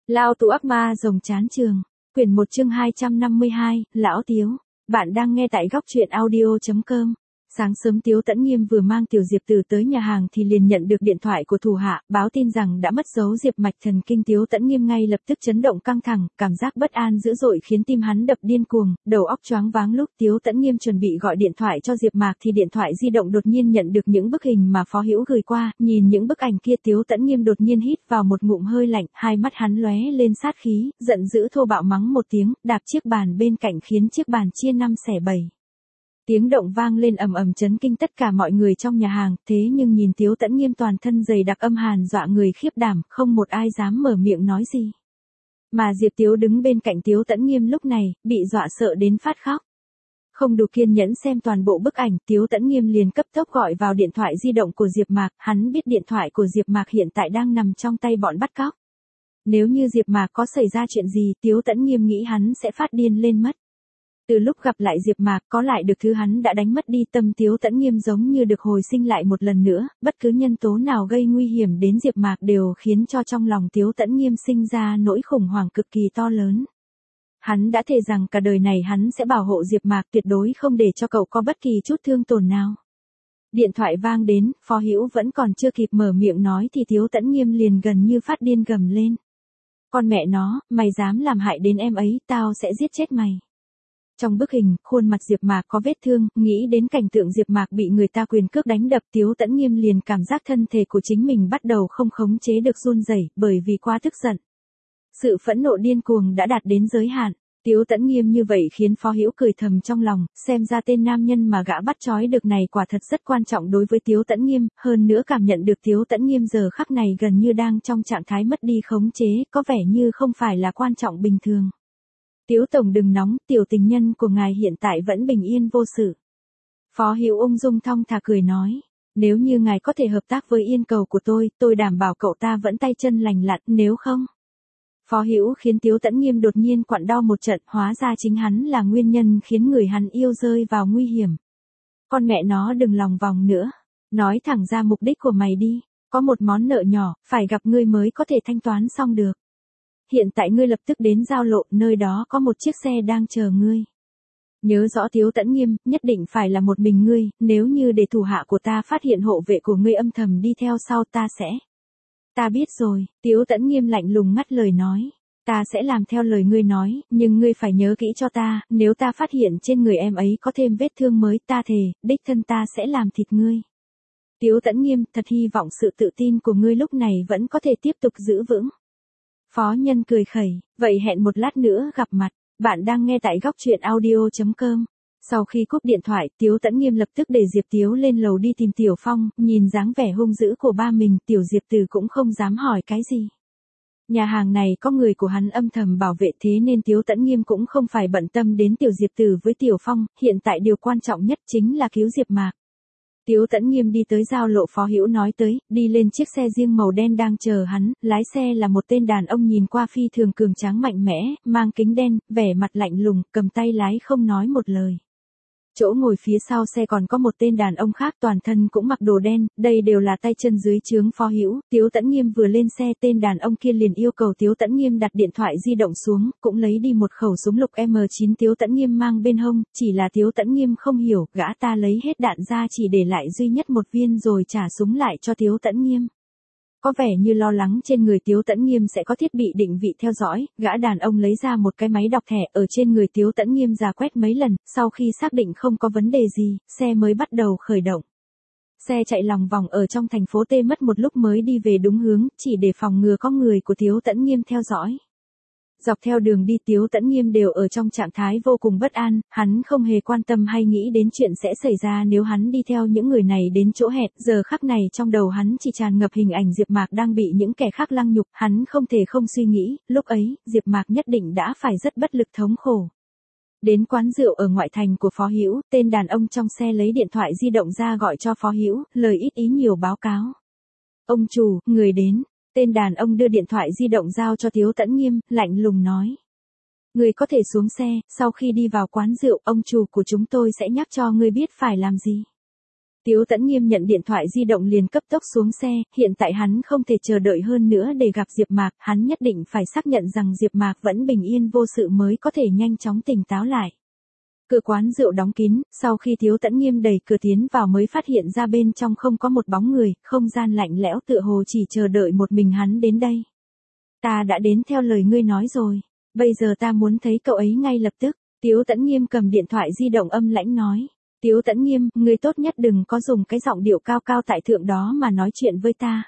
Lao tù ác ma rồng chán trường. Quyển 1 chương 252, Lão Tiếu. Bạn đang nghe tại góc truyện audio.com. Sáng sớm Tiếu Tẫn Nghiêm vừa mang Tiểu Diệp Tử tới nhà hàng thì liền nhận được điện thoại của thủ hạ, báo tin rằng đã mất dấu Diệp Mạch thần kinh. Tiếu Tẫn Nghiêm ngay lập tức chấn động căng thẳng, cảm giác bất an dữ dội khiến tim hắn đập điên cuồng, đầu óc choáng váng. Lúc Tiếu Tẫn Nghiêm chuẩn bị gọi điện thoại cho Diệp Mạc thì điện thoại di động đột nhiên nhận được những bức hình mà Phó Hữu gửi qua, nhìn những bức ảnh kia Tiếu Tẫn Nghiêm đột nhiên hít vào một ngụm hơi lạnh, hai mắt hắn lóe lên sát khí, giận dữ thô bạo mắng một tiếng, đạp chiếc bàn bên cạnh khiến chiếc bàn chia năm xẻ bảy. Tiếng động vang lên ầm ầm chấn kinh tất cả mọi người trong nhà hàng, thế nhưng nhìn Tiếu Tẫn Nghiêm toàn thân dày đặc âm hàn dọa người khiếp đảm, không một ai dám mở miệng nói gì. Mà Diệp Tiếu đứng bên cạnh Tiếu Tẫn Nghiêm lúc này, bị dọa sợ đến phát khóc. Không đủ kiên nhẫn xem toàn bộ bức ảnh, Tiếu Tẫn Nghiêm liền cấp tốc gọi vào điện thoại di động của Diệp Mạc, hắn biết điện thoại của Diệp Mạc hiện tại đang nằm trong tay bọn bắt cóc. Nếu như Diệp Mạc có xảy ra chuyện gì, Tiếu Tẫn Nghiêm nghĩ hắn sẽ phát điên lên mất. Từ lúc gặp lại Diệp Mạc có lại được thứ hắn đã đánh mất đi, tâm Tiếu Tẫn Nghiêm giống như được hồi sinh lại một lần nữa, bất cứ nhân tố nào gây nguy hiểm đến Diệp Mạc đều khiến cho trong lòng Tiếu Tẫn Nghiêm sinh ra nỗi khủng hoảng cực kỳ to lớn. Hắn đã thề rằng cả đời này hắn sẽ bảo hộ Diệp Mạc, tuyệt đối không để cho cậu có bất kỳ chút thương tổn nào. Điện thoại vang đến, Phó Hữu vẫn còn chưa kịp mở miệng nói thì Tiếu Tẫn Nghiêm liền gần như phát điên gầm lên. Con mẹ nó, mày dám làm hại đến em ấy, tao sẽ giết chết mày. Trong bức hình, khuôn mặt Diệp Mạc có vết thương, nghĩ đến cảnh tượng Diệp Mạc bị người ta quyền cước đánh đập, Tiếu Tẫn Nghiêm liền cảm giác thân thể của chính mình bắt đầu không khống chế được run rẩy, bởi vì quá tức giận. Sự phẫn nộ điên cuồng đã đạt đến giới hạn. Tiếu Tẫn Nghiêm như vậy khiến Phó Hữu cười thầm trong lòng, xem ra tên nam nhân mà gã bắt trói được này quả thật rất quan trọng đối với Tiếu Tẫn Nghiêm, hơn nữa cảm nhận được Tiếu Tẫn Nghiêm giờ khắc này gần như đang trong trạng thái mất đi khống chế, có vẻ như không phải là quan trọng bình thường. Tiếu tổng đừng nóng, tiểu tình nhân của ngài hiện tại vẫn bình yên vô sự. Phó Hữu ung dung thong thả cười nói, nếu như ngài có thể hợp tác với yên cầu của tôi đảm bảo cậu ta vẫn tay chân lành lặn, nếu không. Phó Hữu khiến Tiếu Tẫn Nghiêm đột nhiên quặn đau một trận, hóa ra chính hắn là nguyên nhân khiến người hắn yêu rơi vào nguy hiểm. Con mẹ nó đừng lòng vòng nữa, nói thẳng ra mục đích của mày đi, có một món nợ nhỏ, phải gặp ngươi mới có thể thanh toán xong được. Hiện tại ngươi lập tức đến giao lộ, nơi đó có một chiếc xe đang chờ ngươi. Nhớ rõ Tiếu Tẫn Nghiêm, nhất định phải là một mình ngươi, nếu như để thủ hạ của ta phát hiện hộ vệ của ngươi âm thầm đi theo sau ta sẽ. Ta biết rồi, Tiếu Tẫn Nghiêm lạnh lùng ngắt lời nói. Ta sẽ làm theo lời ngươi nói, nhưng ngươi phải nhớ kỹ cho ta, nếu ta phát hiện trên người em ấy có thêm vết thương mới, ta thề, đích thân ta sẽ làm thịt ngươi. Tiếu Tẫn Nghiêm, thật hy vọng sự tự tin của ngươi lúc này vẫn có thể tiếp tục giữ vững. Phó Nhân cười khẩy, vậy hẹn một lát nữa gặp mặt, bạn đang nghe tại góc truyện audio.com. Sau khi cúp điện thoại, Tiếu Tẫn Nghiêm lập tức để Diệp Tiếu lên lầu đi tìm Tiểu Phong, nhìn dáng vẻ hung dữ của ba mình, Tiểu Diệp Tử cũng không dám hỏi cái gì. Nhà hàng này có người của hắn âm thầm bảo vệ, thế nên Tiếu Tẫn Nghiêm cũng không phải bận tâm đến Tiểu Diệp Tử với Tiểu Phong, hiện tại điều quan trọng nhất chính là cứu Diệp Mạc. Tiếu Tẫn Nghiêm đi tới giao lộ Phó Hữu nói tới, đi lên chiếc xe riêng màu đen đang chờ hắn, lái xe là một tên đàn ông nhìn qua phi thường cường tráng mạnh mẽ, mang kính đen, vẻ mặt lạnh lùng, cầm tay lái không nói một lời. Chỗ ngồi phía sau xe còn có một tên đàn ông khác toàn thân cũng mặc đồ đen, đây đều là tay chân dưới trướng Phó Hữu. Tiếu Tẫn Nghiêm vừa lên xe tên đàn ông kia liền yêu cầu Tiếu Tẫn Nghiêm đặt điện thoại di động xuống, cũng lấy đi một khẩu súng lục M9 Tiếu Tẫn Nghiêm mang bên hông, chỉ là Tiếu Tẫn Nghiêm không hiểu, gã ta lấy hết đạn ra chỉ để lại duy nhất một viên rồi trả súng lại cho Tiếu Tẫn Nghiêm. Có vẻ như lo lắng trên người Tiếu Tẫn Nghiêm sẽ có thiết bị định vị theo dõi, gã đàn ông lấy ra một cái máy đọc thẻ ở trên người Tiếu Tẫn Nghiêm rà quét mấy lần, sau khi xác định không có vấn đề gì, xe mới bắt đầu khởi động. Xe chạy lòng vòng ở trong thành phố T mất một lúc mới đi về đúng hướng, chỉ để phòng ngừa có người của Tiếu Tẫn Nghiêm theo dõi. Dọc theo đường đi Tiếu Tẫn Nghiêm đều ở trong trạng thái vô cùng bất an, hắn không hề quan tâm hay nghĩ đến chuyện sẽ xảy ra nếu hắn đi theo những người này đến chỗ hẹn, giờ khắc này trong đầu hắn chỉ tràn ngập hình ảnh Diệp Mạc đang bị những kẻ khác lăng nhục, hắn không thể không suy nghĩ, lúc ấy, Diệp Mạc nhất định đã phải rất bất lực thống khổ. Đến quán rượu ở ngoại thành của Phó Hữu, tên đàn ông trong xe lấy điện thoại di động ra gọi cho Phó Hữu, lời ít ý nhiều báo cáo. Ông chủ, người đến. Tên đàn ông đưa điện thoại di động giao cho Tiếu Tẫn Nghiêm, lạnh lùng nói. Người có thể xuống xe, sau khi đi vào quán rượu, ông chủ của chúng tôi sẽ nhắc cho ngươi biết phải làm gì. Tiếu Tấn Nghiêm nhận điện thoại di động liền cấp tốc xuống xe, hiện tại hắn không thể chờ đợi hơn nữa để gặp Diệp Mạc, hắn nhất định phải xác nhận rằng Diệp Mạc vẫn bình yên vô sự mới có thể nhanh chóng tỉnh táo lại. Cửa quán rượu đóng kín, sau khi Tiếu Tấn Nghiêm đẩy cửa tiến vào mới phát hiện ra bên trong không có một bóng người, không gian lạnh lẽo tựa hồ chỉ chờ đợi một mình hắn đến đây. Ta đã đến theo lời ngươi nói rồi, bây giờ ta muốn thấy cậu ấy ngay lập tức, Tiếu Tấn Nghiêm cầm điện thoại di động âm lãnh nói. Tiếu Tấn Nghiêm, ngươi tốt nhất đừng có dùng cái giọng điệu cao cao tại thượng đó mà nói chuyện với ta.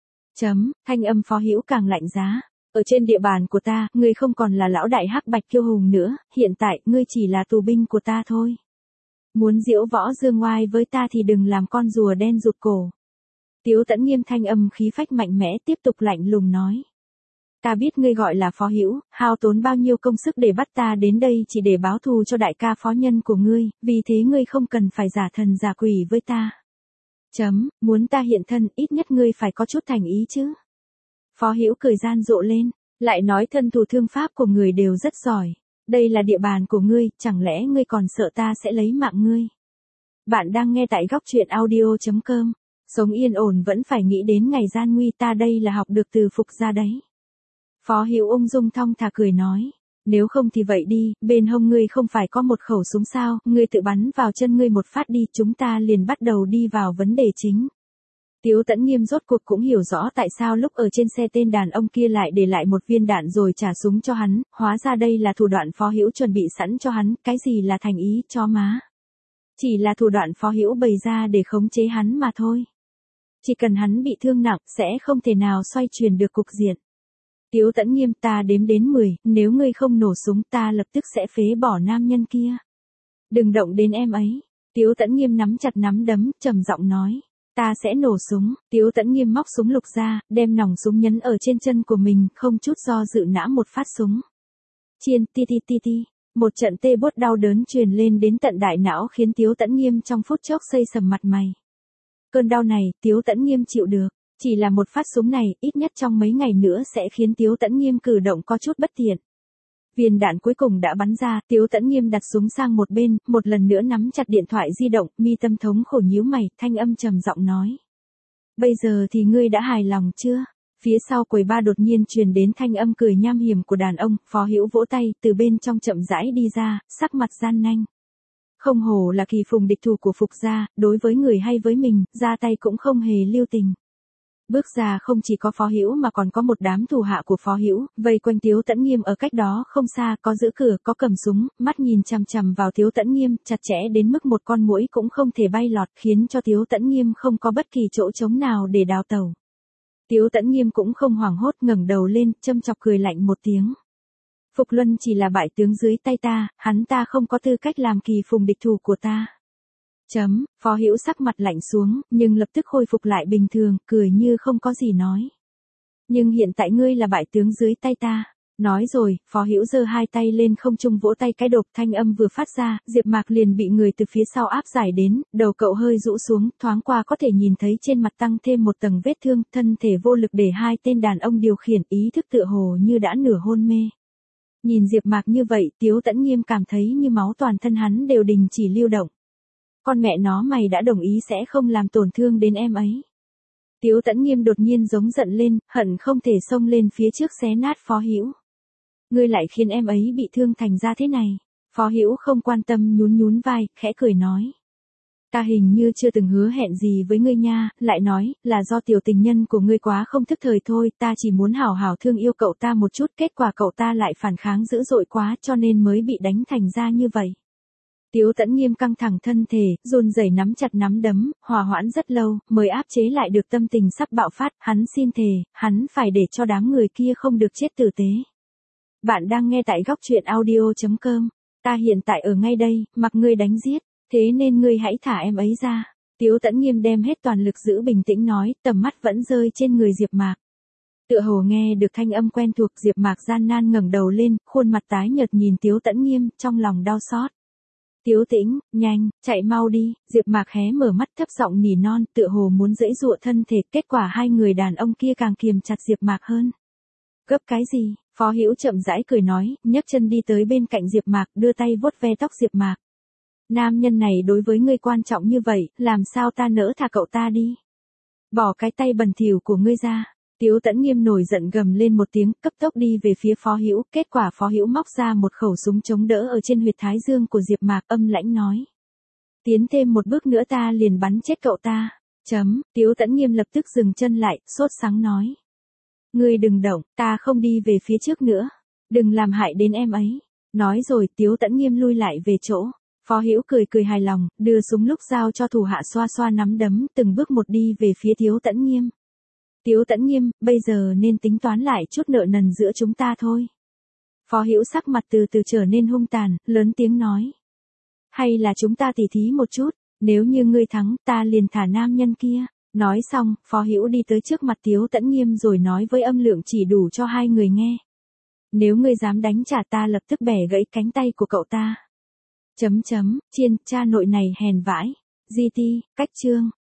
Thanh âm Phó Hữu càng lạnh giá. Ở trên địa bàn của ta, ngươi không còn là lão đại hắc bạch kiêu hùng nữa, hiện tại, ngươi chỉ là tù binh của ta thôi. Muốn diễu võ dương ngoai với ta thì đừng làm con rùa đen rụt cổ. Tiếu Tấn Nghiêm thanh âm khí phách mạnh mẽ tiếp tục lạnh lùng nói. Ta biết ngươi gọi là Phó Hữu, hao tốn bao nhiêu công sức để bắt ta đến đây chỉ để báo thù cho đại ca phó nhân của ngươi, vì thế ngươi không cần phải giả thần giả quỷ với ta. Muốn ta hiện thân, ít nhất ngươi phải có chút thành ý chứ. Phó Hữu cười gian rộ lên, lại nói thân thủ thương pháp của người đều rất giỏi. Đây là địa bàn của ngươi, chẳng lẽ ngươi còn sợ ta sẽ lấy mạng ngươi? Bạn đang nghe tại góc truyện audio.com. Sống yên ổn vẫn phải nghĩ đến ngày gian nguy, ta đây là học được từ Phục gia đấy. Phó Hữu ung dung thong thả cười nói, nếu không thì vậy đi, bên hông ngươi không phải có một khẩu súng sao, ngươi tự bắn vào chân ngươi một phát đi, chúng ta liền bắt đầu đi vào vấn đề chính. Tiếu Tấn Nghiêm rốt cuộc cũng hiểu rõ tại sao lúc ở trên xe tên đàn ông kia lại để lại một viên đạn rồi trả súng cho hắn, hóa ra đây là thủ đoạn Phó Hữu chuẩn bị sẵn cho hắn, cái gì là thành ý cho má. Chỉ là thủ đoạn Phó Hữu bày ra để khống chế hắn mà thôi. Chỉ cần hắn bị thương nặng, sẽ không thể nào xoay chuyển được cục diện. Tiếu Tấn Nghiêm, ta đếm đến 10, nếu ngươi không nổ súng ta lập tức sẽ phế bỏ nam nhân kia. Đừng động đến em ấy. Tiếu Tấn Nghiêm nắm chặt nắm đấm, trầm giọng nói. Ta sẽ nổ súng. Tiếu Tấn Nghiêm móc súng lục ra, đem nòng súng nhấn ở trên chân của mình, không chút do dự nã một phát súng. Chiên, ti ti ti ti. Một trận tê buốt đau đớn truyền lên đến tận đại não khiến Tiếu Tấn Nghiêm trong phút chốc xây sầm mặt mày. Cơn đau này, Tiếu Tấn Nghiêm chịu được. Chỉ là một phát súng này, ít nhất trong mấy ngày nữa sẽ khiến Tiếu Tấn Nghiêm cử động có chút bất tiện. Viên đạn cuối cùng đã bắn ra, Tiếu Tấn Nghiêm đặt súng sang một bên, một lần nữa nắm chặt điện thoại di động, mi tâm thống khổ nhíu mày, thanh âm trầm giọng nói. Bây giờ thì ngươi đã hài lòng chưa? Phía sau quầy ba đột nhiên truyền đến thanh âm cười nham hiểm của đàn ông, Phó Hữu vỗ tay, từ bên trong chậm rãi đi ra, sắc mặt gian nanh. Không hổ là kỳ phùng địch thủ của Phục gia, đối với người hay với mình, ra tay cũng không hề lưu tình. Bước ra không chỉ có Phó Hữu mà còn có một đám thủ hạ của Phó Hữu, vây quanh Tiếu Tấn Nghiêm ở cách đó không xa, có giữ cửa, có cầm súng, mắt nhìn chằm chằm vào Tiếu Tấn Nghiêm, chặt chẽ đến mức một con muỗi cũng không thể bay lọt, khiến cho Tiếu Tấn Nghiêm không có bất kỳ chỗ trống nào để đào tẩu. Tiếu Tấn Nghiêm cũng không hoảng hốt, ngẩng đầu lên, châm chọc cười lạnh một tiếng. Phục Luân chỉ là bại tướng dưới tay ta, hắn ta không có tư cách làm kỳ phùng địch thủ của ta. Phó Hữu sắc mặt lạnh xuống, nhưng lập tức khôi phục lại bình thường, cười như không có gì nói. Nhưng hiện tại ngươi là bại tướng dưới tay ta. Nói rồi, Phó Hữu giơ hai tay lên không trung vỗ tay cái đột, thanh âm vừa phát ra, Diệp Mạc liền bị người từ phía sau áp giải đến, đầu cậu hơi rũ xuống, thoáng qua có thể nhìn thấy trên mặt tăng thêm một tầng vết thương, thân thể vô lực để hai tên đàn ông điều khiển, ý thức tựa hồ như đã nửa hôn mê. Nhìn Diệp Mạc như vậy, Tiếu Tấn Nghiêm cảm thấy như máu toàn thân hắn đều đình chỉ lưu động. Con mẹ nó mày đã đồng ý sẽ không làm tổn thương đến em ấy. Tiếu Tấn Nghiêm đột nhiên giống giận lên, hận không thể xông lên phía trước xé nát Phó Hữu. Ngươi lại khiến em ấy bị thương thành ra thế này. Phó Hữu không quan tâm nhún nhún vai, khẽ cười nói. Ta hình như chưa từng hứa hẹn gì với ngươi nha, lại nói, là do tiểu tình nhân của ngươi quá không thức thời thôi, ta chỉ muốn hảo hảo thương yêu cậu ta một chút, kết quả cậu ta lại phản kháng dữ dội quá cho nên mới bị đánh thành ra như vậy. Tiếu Tấn Nghiêm căng thẳng thân thể, run rẩy nắm chặt nắm đấm, hòa hoãn rất lâu, mới áp chế lại được tâm tình sắp bạo phát, hắn xin thề, hắn phải để cho đám người kia không được chết tử tế. Bạn đang nghe tại góc truyện audio.com, ta hiện tại ở ngay đây, mặc ngươi đánh giết, thế nên ngươi hãy thả em ấy ra. Tiếu Tấn Nghiêm đem hết toàn lực giữ bình tĩnh nói, tầm mắt vẫn rơi trên người Diệp Mạc. Tựa hồ nghe được thanh âm quen thuộc, Diệp Mạc gian nan ngẩng đầu lên, khuôn mặt tái nhợt nhìn Tiếu Tấn Nghiêm, trong lòng đau xót. Tiếu Tĩnh, nhanh, chạy mau đi, Diệp Mạc hé mở mắt thấp giọng nỉ non, tựa hồ muốn giãy giụa thân thể, kết quả hai người đàn ông kia càng kiềm chặt Diệp Mạc hơn. Gấp cái gì? Phó Hữu chậm rãi cười nói, nhấc chân đi tới bên cạnh Diệp Mạc, đưa tay vuốt ve tóc Diệp Mạc. Nam nhân này đối với ngươi quan trọng như vậy, làm sao ta nỡ thả cậu ta đi. Bỏ cái tay bẩn thỉu của ngươi ra. Tiếu Tẫn Nghiêm nổi giận gầm lên một tiếng, cấp tốc đi về phía Phó Hữu, kết quả Phó Hữu móc ra một khẩu súng chống đỡ ở trên huyệt thái dương của Diệp Mạc, âm lãnh nói: "Tiến thêm một bước nữa ta liền bắn chết cậu ta." Tiếu Tẫn Nghiêm lập tức dừng chân lại, sốt sắng nói: "Ngươi đừng động, ta không đi về phía trước nữa, đừng làm hại đến em ấy." Nói rồi Tiếu Tẫn Nghiêm lui lại về chỗ. Phó Hữu cười cười hài lòng, đưa súng lúc giao cho thủ hạ xoa xoa nắm đấm, từng bước một đi về phía Tiếu Tẫn Nghiêm. "Tiếu Tẫn Nghiêm, bây giờ nên tính toán lại chút nợ nần giữa chúng ta thôi." Phó Hữu sắc mặt từ từ trở nên hung tàn, lớn tiếng nói: "Hay là chúng ta tỉ thí một chút, nếu như ngươi thắng, ta liền thả nam nhân kia." Nói xong, Phó Hữu đi tới trước mặt Tiếu Tẫn Nghiêm rồi nói với âm lượng chỉ đủ cho hai người nghe: "Nếu ngươi dám đánh trả ta lập tức bẻ gãy cánh tay của cậu ta." Chiên, cha nội này hèn vãi. GT, cách chương.